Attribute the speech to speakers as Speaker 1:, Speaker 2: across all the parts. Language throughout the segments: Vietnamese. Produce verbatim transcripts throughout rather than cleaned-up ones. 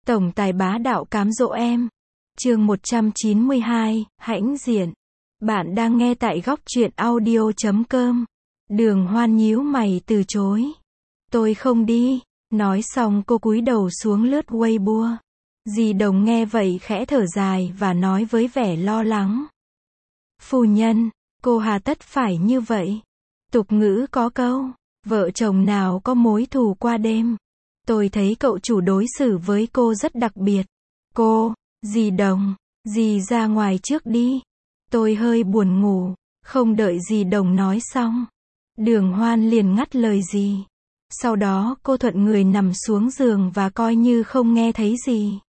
Speaker 1: Tổng tài bá đạo cám dỗ em. Chương một trăm chín mươi hai, hãnh diện. Bạn đang nghe tại góc truyện audio chấm com. Đường Hoan nhíu mày từ chối. Tôi không đi. Nói xong cô cúi đầu xuống lướt Weibo. Dì Đồng nghe vậy khẽ thở dài và nói với vẻ lo lắng. Phu nhân, cô hà tất phải như vậy. Tục ngữ có câu, vợ chồng nào có mối thù qua đêm. Tôi thấy cậu chủ đối xử với cô rất đặc biệt. Cô, dì Đồng, dì ra ngoài trước đi. Tôi hơi buồn ngủ, không đợi dì Đồng nói xong. Đường Hoan liền ngắt lời dì. Sau đó cô thuận người nằm xuống giường và coi như không nghe thấy gì.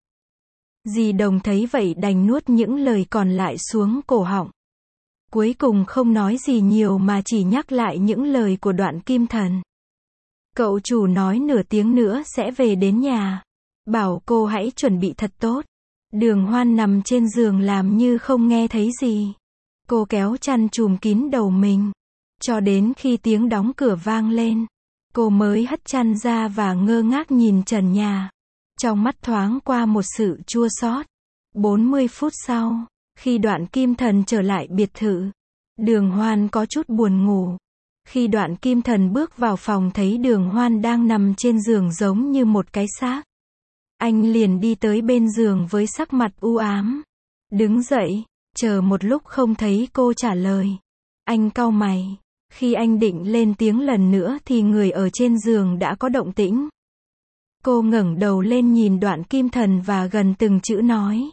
Speaker 1: Dì Đồng thấy vậy đành nuốt những lời còn lại xuống cổ họng. Cuối cùng không nói gì nhiều mà chỉ nhắc lại những lời của Đoạn Kim Thần. Cậu chủ nói nửa tiếng nữa sẽ về đến nhà. Bảo cô hãy chuẩn bị thật tốt. Đường Hoan nằm trên giường làm như không nghe thấy gì. Cô kéo chăn trùm kín đầu mình. Cho đến khi tiếng đóng cửa vang lên, cô mới hất chăn ra và ngơ ngác nhìn trần nhà. Trong mắt thoáng qua một sự chua xót. bốn mươi phút sau, khi Đoạn Kim Thần trở lại biệt thự, Đường Hoan có chút buồn ngủ. Khi Đoạn Kim Thần bước vào phòng thấy Đường Hoan đang nằm trên giường giống như một cái xác. Anh liền đi tới bên giường với sắc mặt u ám. Đứng dậy, chờ một lúc không thấy cô trả lời. Anh cau mày. Khi anh định lên tiếng lần nữa thì người ở trên giường đã có động tĩnh. Cô ngẩng đầu lên nhìn Đoạn Kim Thần và gần từng chữ nói.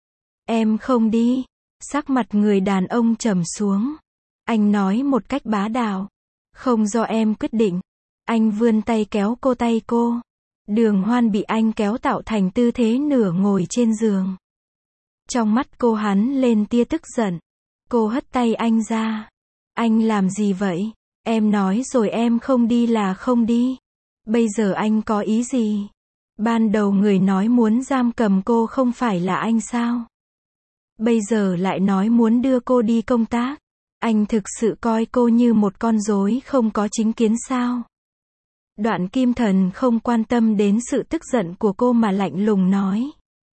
Speaker 1: Em không đi. Sắc mặt người đàn ông trầm xuống. Anh nói một cách bá đạo. Không do em quyết định. Anh vươn tay kéo cô tay cô. Đường Hoan bị anh kéo tạo thành tư thế nửa ngồi trên giường. Trong mắt cô hắn lên tia tức giận. Cô hất tay anh ra. Anh làm gì vậy? Em nói rồi em không đi là không đi. Bây giờ anh có ý gì? Ban đầu người nói muốn giam cầm cô không phải là anh sao? Bây giờ lại nói muốn đưa cô đi công tác. Anh thực sự coi cô như một con rối không có chính kiến sao? Đoạn Kim Thần không quan tâm đến sự tức giận của cô mà lạnh lùng nói.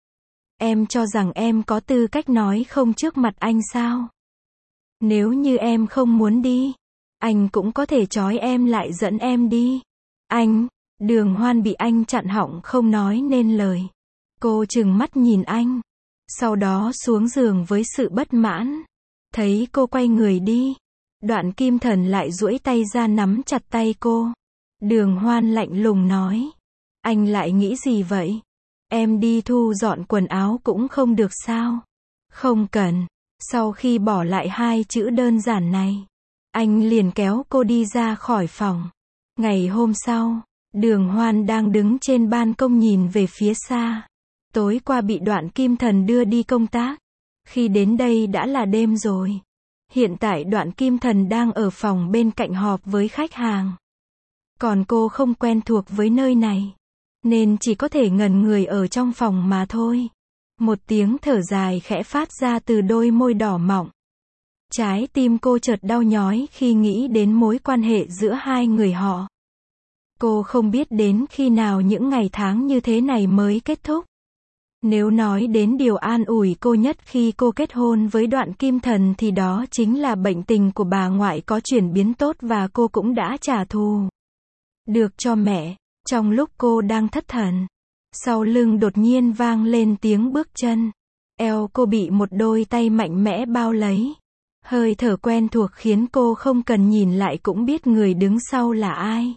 Speaker 1: Em cho rằng em có tư cách nói không trước mặt anh sao? Nếu như em không muốn đi, anh cũng có thể trói em lại dẫn em đi. Anh, Đường Hoan bị anh chặn họng không nói nên lời. Cô trừng mắt nhìn anh. Sau đó xuống giường với sự bất mãn. Thấy cô quay người đi. Đoạn Kim Thần lại duỗi tay ra nắm chặt tay cô. Đường Hoan lạnh lùng nói. Anh lại nghĩ gì vậy? Em đi thu dọn quần áo cũng không được sao? Không cần. Sau khi bỏ lại hai chữ đơn giản này, anh liền kéo cô đi ra khỏi phòng. Ngày hôm sau, Đường Hoan đang đứng trên ban công nhìn về phía xa. Tối qua bị Đoạn Kim Thần đưa đi công tác. Khi đến đây đã là đêm rồi. Hiện tại Đoạn Kim Thần đang ở phòng bên cạnh họp với khách hàng. Còn cô không quen thuộc với nơi này, nên chỉ có thể ngẩn người ở trong phòng mà thôi. Một tiếng thở dài khẽ phát ra từ đôi môi đỏ mọng. Trái tim cô chợt đau nhói khi nghĩ đến mối quan hệ giữa hai người họ. Cô không biết đến khi nào những ngày tháng như thế này mới kết thúc. Nếu nói đến điều an ủi cô nhất khi cô kết hôn với Đoạn Kim Thần thì đó chính là bệnh tình của bà ngoại có chuyển biến tốt và cô cũng đã trả thù được cho mẹ. Trong lúc cô đang thất thần, sau lưng đột nhiên vang lên tiếng bước chân. Eo cô bị một đôi tay mạnh mẽ bao lấy. Hơi thở quen thuộc khiến cô không cần nhìn lại cũng biết người đứng sau là ai.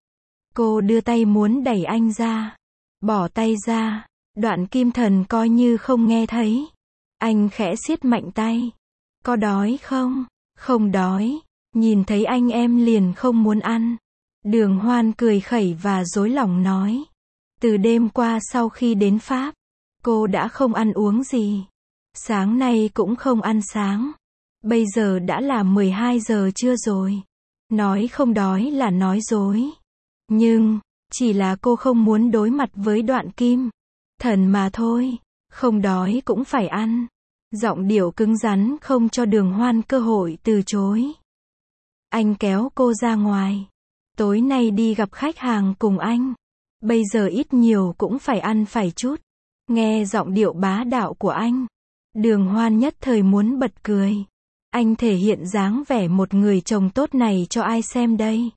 Speaker 1: Cô đưa tay muốn đẩy anh ra. Bỏ tay ra. Đoạn Kim Thần coi như không nghe thấy. Anh khẽ siết mạnh tay. Có đói không? Không đói. Nhìn thấy anh em liền không muốn ăn. Đường Hoan cười khẩy và dối lòng nói. Từ đêm qua sau khi đến Pháp, cô đã không ăn uống gì. Sáng nay cũng không ăn sáng. Bây giờ đã là mười hai giờ trưa rồi. Nói không đói là nói dối. Nhưng, chỉ là cô không muốn đối mặt với Đoạn Kim Thần mà thôi. Không đói cũng phải ăn. Giọng điệu cứng rắn không cho Đường Hoan cơ hội từ chối. Anh kéo cô ra ngoài. Tối nay đi gặp khách hàng cùng anh. Bây giờ ít nhiều cũng phải ăn phải chút. Nghe giọng điệu bá đạo của anh, Đường Hoan nhất thời muốn bật cười. Anh thể hiện dáng vẻ một người chồng tốt này cho ai xem đây?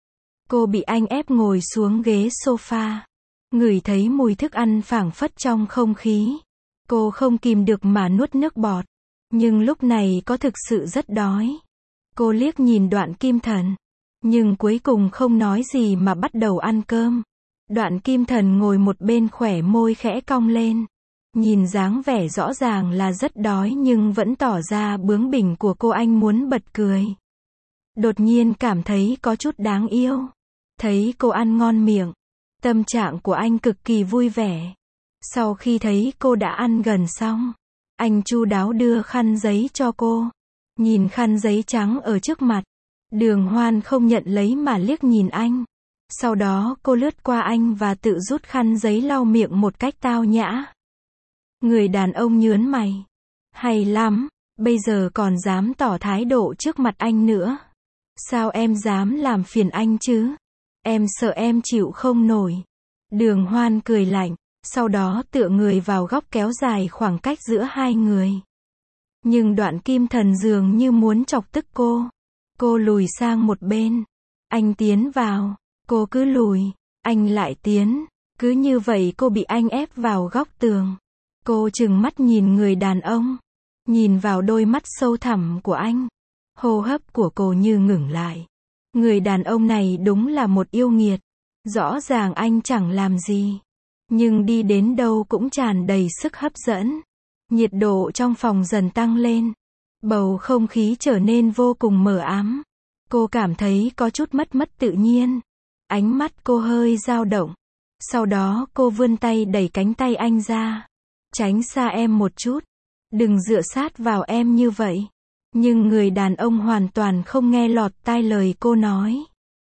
Speaker 1: Cô bị anh ép ngồi xuống ghế sofa. Ngửi thấy mùi thức ăn phảng phất trong không khí. Cô không kìm được mà nuốt nước bọt. Nhưng lúc này có thực sự rất đói. Cô liếc nhìn Đoạn Kim Thần. Nhưng cuối cùng không nói gì mà bắt đầu ăn cơm. Đoạn Kim Thần ngồi một bên khỏe môi khẽ cong lên. Nhìn dáng vẻ rõ ràng là rất đói nhưng vẫn tỏ ra bướng bỉnh của cô, anh muốn bật cười. Đột nhiên cảm thấy có chút đáng yêu. Thấy cô ăn ngon miệng. Tâm trạng của anh cực kỳ vui vẻ. Sau khi thấy cô đã ăn gần xong, anh chu đáo đưa khăn giấy cho cô. Nhìn khăn giấy trắng ở trước mặt, Đường Hoan không nhận lấy mà liếc nhìn anh. Sau đó cô lướt qua anh và tự rút khăn giấy lau miệng một cách tao nhã. Người đàn ông nhướng mày. Hay lắm, bây giờ còn dám tỏ thái độ trước mặt anh nữa. Sao em dám làm phiền anh chứ? Em sợ em chịu không nổi. Đường Hoan cười lạnh, sau đó tựa người vào góc kéo dài khoảng cách giữa hai người. Nhưng Đoạn Kim Thần dường như muốn chọc tức cô. Cô lùi sang một bên. Anh tiến vào. Cô cứ lùi. Anh lại tiến. Cứ như vậy cô bị anh ép vào góc tường. Cô trừng mắt nhìn người đàn ông. Nhìn vào đôi mắt sâu thẳm của anh. Hô hấp của cô như ngừng lại. Người đàn ông này đúng là một yêu nghiệt. Rõ ràng anh chẳng làm gì. Nhưng đi đến đâu cũng tràn đầy sức hấp dẫn. Nhiệt độ trong phòng dần tăng lên. Bầu không khí trở nên vô cùng mờ ám. Cô cảm thấy có chút mất mất tự nhiên. Ánh mắt cô hơi dao động. Sau đó cô vươn tay đẩy cánh tay anh ra. Tránh xa em một chút. Đừng dựa sát vào em như vậy. Nhưng người đàn ông hoàn toàn không nghe lọt tai lời cô nói.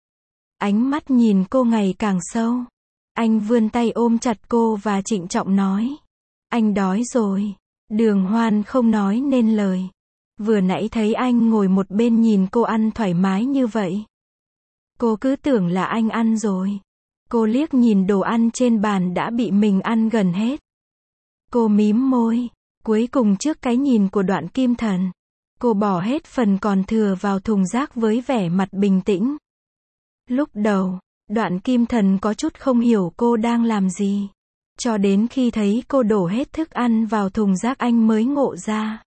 Speaker 1: Ánh mắt nhìn cô ngày càng sâu. Anh vươn tay ôm chặt cô và trịnh trọng nói. Anh đói rồi. Đường Hoan không nói nên lời. Vừa nãy thấy anh ngồi một bên nhìn cô ăn thoải mái như vậy. Cô cứ tưởng là anh ăn rồi. Cô liếc nhìn đồ ăn trên bàn đã bị mình ăn gần hết. Cô mím môi. Cuối cùng trước cái nhìn của Đoạn Kim Thần, cô bỏ hết phần còn thừa vào thùng rác với vẻ mặt bình tĩnh. Lúc đầu, Đoạn Kim Thần có chút không hiểu cô đang làm gì. Cho đến khi thấy cô đổ hết thức ăn vào thùng rác anh mới ngộ ra.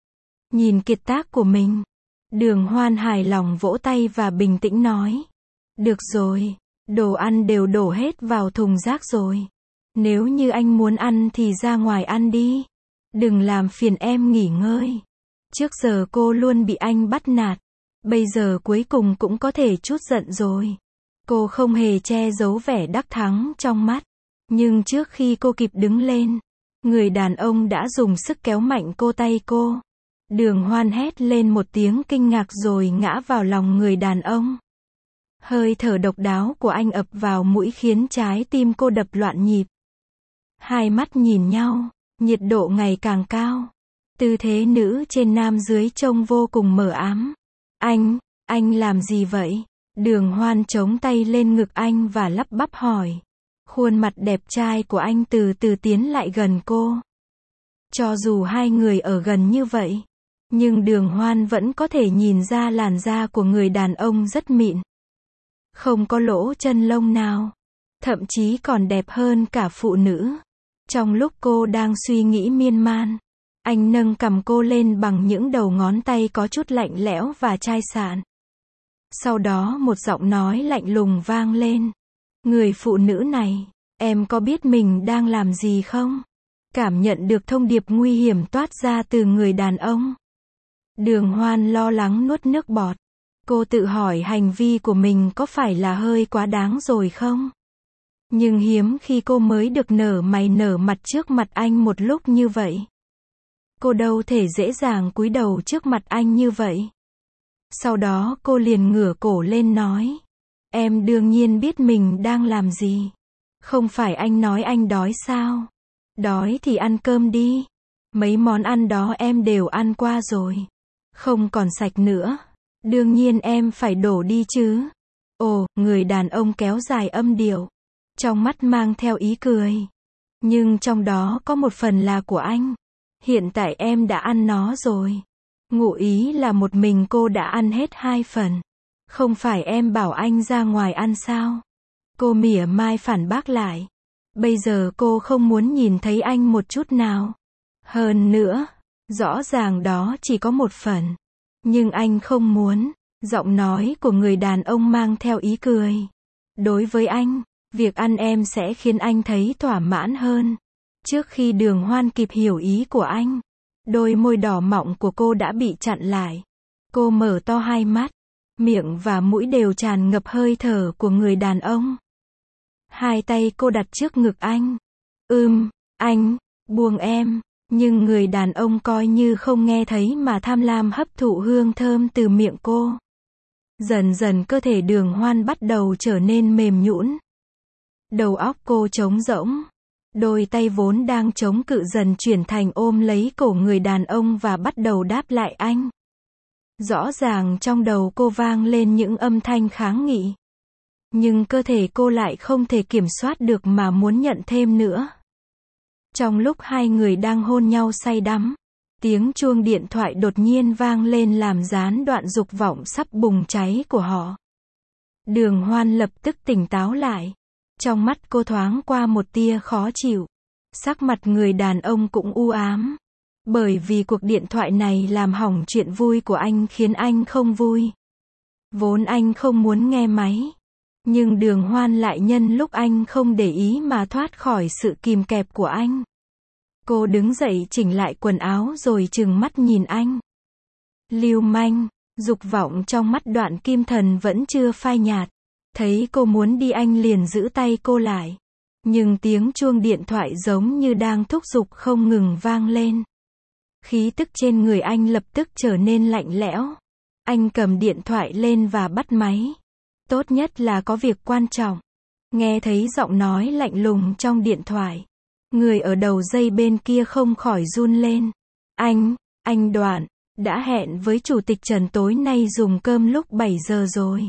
Speaker 1: Nhìn kiệt tác của mình, Đường Hoan hài lòng vỗ tay và bình tĩnh nói. Được rồi, đồ ăn đều đổ hết vào thùng rác rồi. Nếu như anh muốn ăn thì ra ngoài ăn đi. Đừng làm phiền em nghỉ ngơi. Trước giờ cô luôn bị anh bắt nạt. Bây giờ cuối cùng cũng có thể chút giận rồi. Cô không hề che giấu vẻ đắc thắng trong mắt. Nhưng trước khi cô kịp đứng lên, người đàn ông đã dùng sức kéo mạnh cô tay cô. Đường Hoan hét lên một tiếng kinh ngạc rồi ngã vào lòng người đàn ông. Hơi thở độc đáo của anh ập vào mũi khiến trái tim cô đập loạn nhịp. Hai mắt nhìn nhau, nhiệt độ ngày càng cao. Tư thế nữ trên nam dưới trông vô cùng mờ ám. Anh, anh làm gì vậy? Đường Hoan chống tay lên ngực anh và lắp bắp hỏi. Khuôn mặt đẹp trai của anh từ từ tiến lại gần cô. Cho dù hai người ở gần như vậy, nhưng Đường Hoan vẫn có thể nhìn ra làn da của người đàn ông rất mịn. Không có lỗ chân lông nào. Thậm chí còn đẹp hơn cả phụ nữ. Trong lúc cô đang suy nghĩ miên man, anh nâng cằm cô lên bằng những đầu ngón tay có chút lạnh lẽo và chai sạn. Sau đó một giọng nói lạnh lùng vang lên. Người phụ nữ này, em có biết mình đang làm gì không? Cảm nhận được thông điệp nguy hiểm toát ra từ người đàn ông. Đường Hoan lo lắng nuốt nước bọt. Cô tự hỏi hành vi của mình có phải là hơi quá đáng rồi không? Nhưng hiếm khi cô mới được nở mày nở mặt trước mặt anh một lúc như vậy. Cô đâu thể dễ dàng cúi đầu trước mặt anh như vậy. Sau đó cô liền ngửa cổ lên nói. Em đương nhiên biết mình đang làm gì. Không phải anh nói anh đói sao? Đói thì ăn cơm đi. Mấy món ăn đó em đều ăn qua rồi. Không còn sạch nữa. Đương nhiên em phải đổ đi chứ. Ồ, người đàn ông kéo dài âm điệu. Trong mắt mang theo ý cười. Nhưng trong đó có một phần là của anh. Hiện tại em đã ăn nó rồi. Ngụ ý là một mình cô đã ăn hết hai phần. Không phải em bảo anh ra ngoài ăn sao? Cô mỉa mai phản bác lại. Bây giờ cô không muốn nhìn thấy anh một chút nào. Hơn nữa, rõ ràng đó chỉ có một phần. Nhưng anh không muốn. Giọng nói của người đàn ông mang theo ý cười. Đối với anh, việc ăn em sẽ khiến anh thấy thỏa mãn hơn. Trước khi Đường Hoan kịp hiểu ý của anh, đôi môi đỏ mọng của cô đã bị chặn lại. Cô mở to hai mắt, miệng và mũi đều tràn ngập hơi thở của người đàn ông. Hai tay cô đặt trước ngực anh. Ừm, anh, buông em. Nhưng người đàn ông coi như không nghe thấy mà tham lam hấp thụ hương thơm từ miệng cô. Dần dần cơ thể Đường Hoan bắt đầu trở nên mềm nhũn. Đầu óc cô trống rỗng. Đôi tay vốn đang chống cự dần chuyển thành ôm lấy cổ người đàn ông và bắt đầu đáp lại anh. Rõ ràng trong đầu cô vang lên những âm thanh kháng nghị. Nhưng cơ thể cô lại không thể kiểm soát được mà muốn nhận thêm nữa. Trong lúc hai người đang hôn nhau say đắm, tiếng chuông điện thoại đột nhiên vang lên làm gián đoạn dục vọng sắp bùng cháy của họ. Đường Hoan lập tức tỉnh táo lại. Trong mắt cô thoáng qua một tia khó chịu. Sắc mặt người đàn ông cũng u ám. Bởi vì cuộc điện thoại này làm hỏng chuyện vui của anh khiến anh không vui. Vốn anh không muốn nghe máy. Nhưng Đường Hoan lại nhân lúc anh không để ý mà thoát khỏi sự kìm kẹp của anh. Cô đứng dậy chỉnh lại quần áo rồi trừng mắt nhìn anh. Lưu manh, dục vọng trong mắt Đoạn Kim Thần vẫn chưa phai nhạt. Thấy cô muốn đi anh liền giữ tay cô lại. Nhưng tiếng chuông điện thoại giống như đang thúc giục không ngừng vang lên. Khí tức trên người anh lập tức trở nên lạnh lẽo. Anh cầm điện thoại lên và bắt máy. Tốt nhất là có việc quan trọng. Nghe thấy giọng nói lạnh lùng trong điện thoại. Người ở đầu dây bên kia không khỏi run lên. Anh, anh Đoạn, đã hẹn với Chủ tịch Trần tối nay dùng cơm lúc bảy giờ rồi.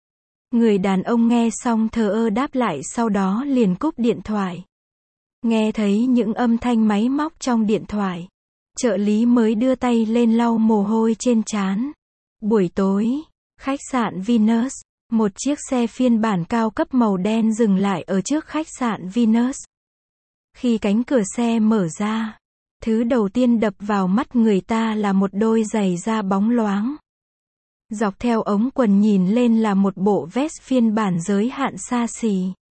Speaker 1: Người đàn ông nghe xong thờ ơ đáp lại sau đó liền cúp điện thoại. Nghe thấy những âm thanh máy móc trong điện thoại. Trợ lý mới đưa tay lên lau mồ hôi trên trán. Buổi tối, khách sạn Venus, một chiếc xe phiên bản cao cấp màu đen dừng lại ở trước khách sạn Venus. Khi cánh cửa xe mở ra, thứ đầu tiên đập vào mắt người ta là một đôi giày da bóng loáng. Dọc theo ống quần nhìn lên là một bộ vest phiên bản giới hạn xa xỉ.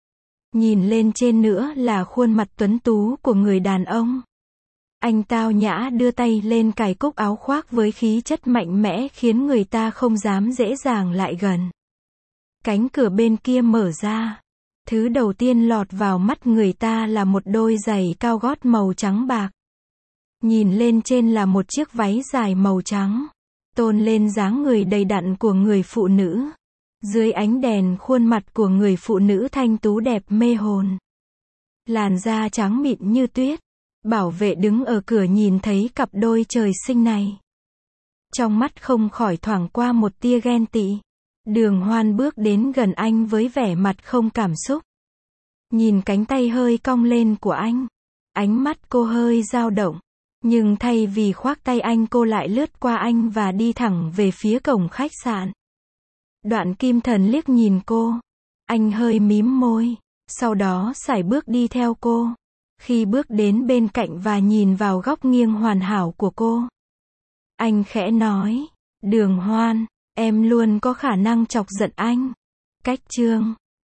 Speaker 1: Nhìn lên trên nữa là khuôn mặt tuấn tú của người đàn ông. Anh tao nhã đưa tay lên cài cúc áo khoác với khí chất mạnh mẽ khiến người ta không dám dễ dàng lại gần. Cánh cửa bên kia mở ra. Thứ đầu tiên lọt vào mắt người ta là một đôi giày cao gót màu trắng bạc. Nhìn lên trên là một chiếc váy dài màu trắng. Tôn lên dáng người đầy đặn của người phụ nữ. Dưới ánh đèn khuôn mặt của người phụ nữ thanh tú đẹp mê hồn. Làn da trắng mịn như tuyết. Bảo vệ đứng ở cửa nhìn thấy cặp đôi trời sinh này. Trong mắt không khỏi thoảng qua một tia ghen tị. Đường Hoan bước đến gần anh với vẻ mặt không cảm xúc. Nhìn cánh tay hơi cong lên của anh. Ánh mắt cô hơi dao động. Nhưng thay vì khoác tay anh cô lại lướt qua anh và đi thẳng về phía cổng khách sạn. Đoạn Kim Thần liếc nhìn cô. Anh hơi mím môi. Sau đó sải bước đi theo cô. Khi bước đến bên cạnh và nhìn vào góc nghiêng hoàn hảo của cô. Anh khẽ nói. Đường Hoan, em luôn có khả năng chọc giận anh. Cách chương